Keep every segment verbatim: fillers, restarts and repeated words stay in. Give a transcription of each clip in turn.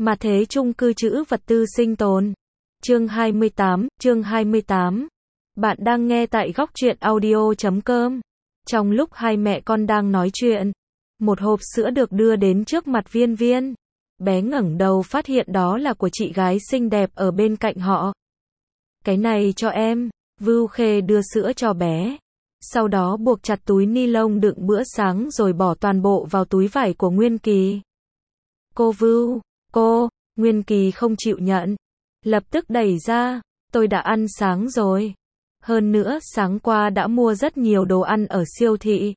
Mà thế chung cư trữ vật tư sinh tồn. Chương hai mươi tám, chương hai mươi tám. Bạn đang nghe tại góc truyện audio chấm com. Trong lúc hai mẹ con đang nói chuyện, một hộp sữa được đưa đến trước mặt Viên Viên. Bé ngẩng đầu phát hiện đó là của chị gái xinh đẹp ở bên cạnh họ. Cái này cho em, Vưu Khê đưa sữa cho bé. Sau đó buộc chặt túi ni lông đựng bữa sáng rồi bỏ toàn bộ vào túi vải của Nguyên Kỳ. Cô Vưu, cô, Nguyên Kỳ không chịu nhận. Lập tức đẩy ra, tôi đã ăn sáng rồi. Hơn nữa sáng qua đã mua rất nhiều đồ ăn ở siêu thị.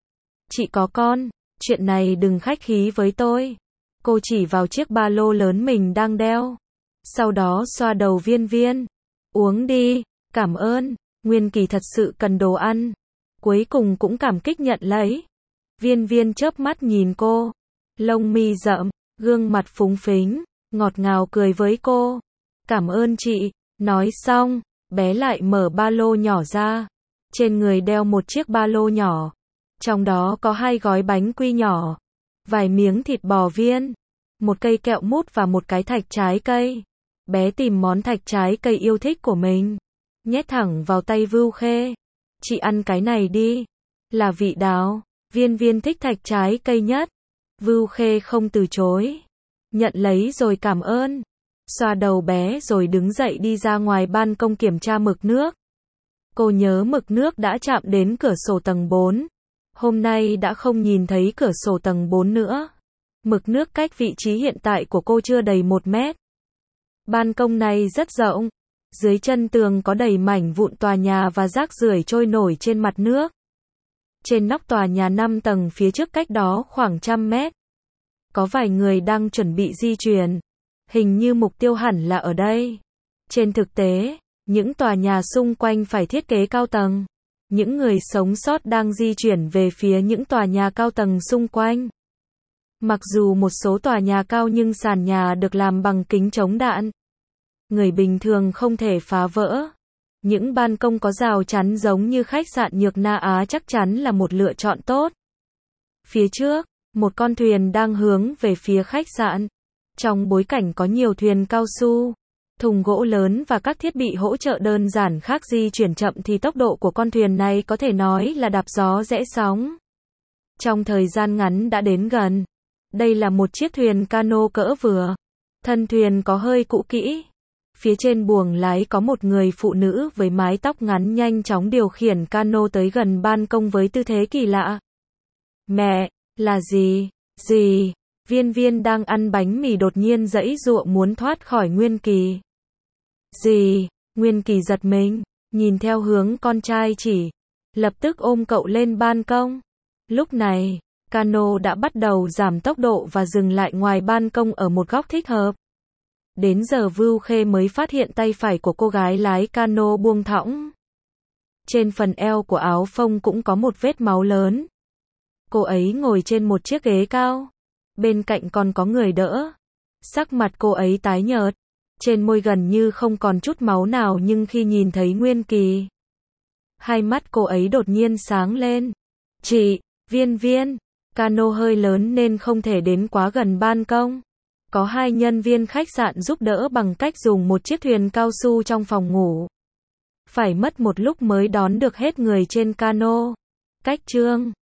Chị có con, chuyện này đừng khách khí với tôi. Cô chỉ vào chiếc ba lô lớn mình đang đeo. Sau đó xoa đầu Viên Viên. Uống đi, cảm ơn. Nguyên Kỳ thật sự cần đồ ăn. Cuối cùng cũng cảm kích nhận lấy. Viên Viên chớp mắt nhìn cô. Lông mi rậm, gương mặt phúng phính, ngọt ngào cười với cô. Cảm ơn chị. Nói xong, bé lại mở ba lô nhỏ ra. Trên người đeo một chiếc ba lô nhỏ. Trong đó có hai gói bánh quy nhỏ, vài miếng thịt bò viên, một cây kẹo mút và một cái thạch trái cây. Bé tìm món thạch trái cây yêu thích của mình, nhét thẳng vào tay Vưu Khê. Chị ăn cái này đi, là vị đào. Viên Viên thích thạch trái cây nhất. Vưu Khê không từ chối, nhận lấy rồi cảm ơn. Xoa đầu bé rồi đứng dậy đi ra ngoài ban công kiểm tra mực nước. Cô nhớ mực nước đã chạm đến cửa sổ tầng bốn. Hôm nay đã không nhìn thấy cửa sổ tầng bốn nữa. Mực nước cách vị trí hiện tại của cô chưa đầy một mét. Ban công này rất rộng. Dưới chân tường có đầy mảnh vụn tòa nhà và rác rưởi trôi nổi trên mặt nước. Trên nóc tòa nhà năm tầng phía trước cách đó khoảng trăm mét. Có vài người đang chuẩn bị di chuyển. Hình như mục tiêu hẳn là ở đây. Trên thực tế, những tòa nhà xung quanh phải thiết kế cao tầng. Những người sống sót đang di chuyển về phía những tòa nhà cao tầng xung quanh. Mặc dù một số tòa nhà cao nhưng sàn nhà được làm bằng kính chống đạn. Người bình thường không thể phá vỡ. Những ban công có rào chắn giống như khách sạn Nhược Na Á chắc chắn là một lựa chọn tốt. Phía trước, một con thuyền đang hướng về phía khách sạn. Trong bối cảnh có nhiều thuyền cao su, thùng gỗ lớn và các thiết bị hỗ trợ đơn giản khác di chuyển chậm thì tốc độ của con thuyền này có thể nói là đạp gió rẽ sóng. Trong thời gian ngắn đã đến gần. Đây là một chiếc thuyền cano cỡ vừa. Thân thuyền có hơi cũ kỹ. Phía trên buồng lái có một người phụ nữ với mái tóc ngắn nhanh chóng điều khiển cano tới gần ban công với tư thế kỳ lạ. Mẹ, là gì? Gì? Viên Viên đang ăn bánh mì đột nhiên giãy giụa muốn thoát khỏi Nguyên Kỳ. Gì? Nguyên Kỳ giật mình, nhìn theo hướng con trai chỉ, lập tức ôm cậu lên ban công. Lúc này, cano đã bắt đầu giảm tốc độ và dừng lại ngoài ban công ở một góc thích hợp. Đến giờ Vưu Khê mới phát hiện tay phải của cô gái lái cano buông thõng. Trên phần eo của áo phông cũng có một vết máu lớn. Cô ấy ngồi trên một chiếc ghế cao. Bên cạnh còn có người đỡ. Sắc mặt cô ấy tái nhợt. Trên môi gần như không còn chút máu nào nhưng khi nhìn thấy Nguyên Kỳ, hai mắt cô ấy đột nhiên sáng lên. Chị, Viên Viên, cano hơi lớn nên không thể đến quá gần ban công. Có hai nhân viên khách sạn giúp đỡ bằng cách dùng một chiếc thuyền cao su trong phòng ngủ. Phải mất một lúc mới đón được hết người trên cano. Cách chương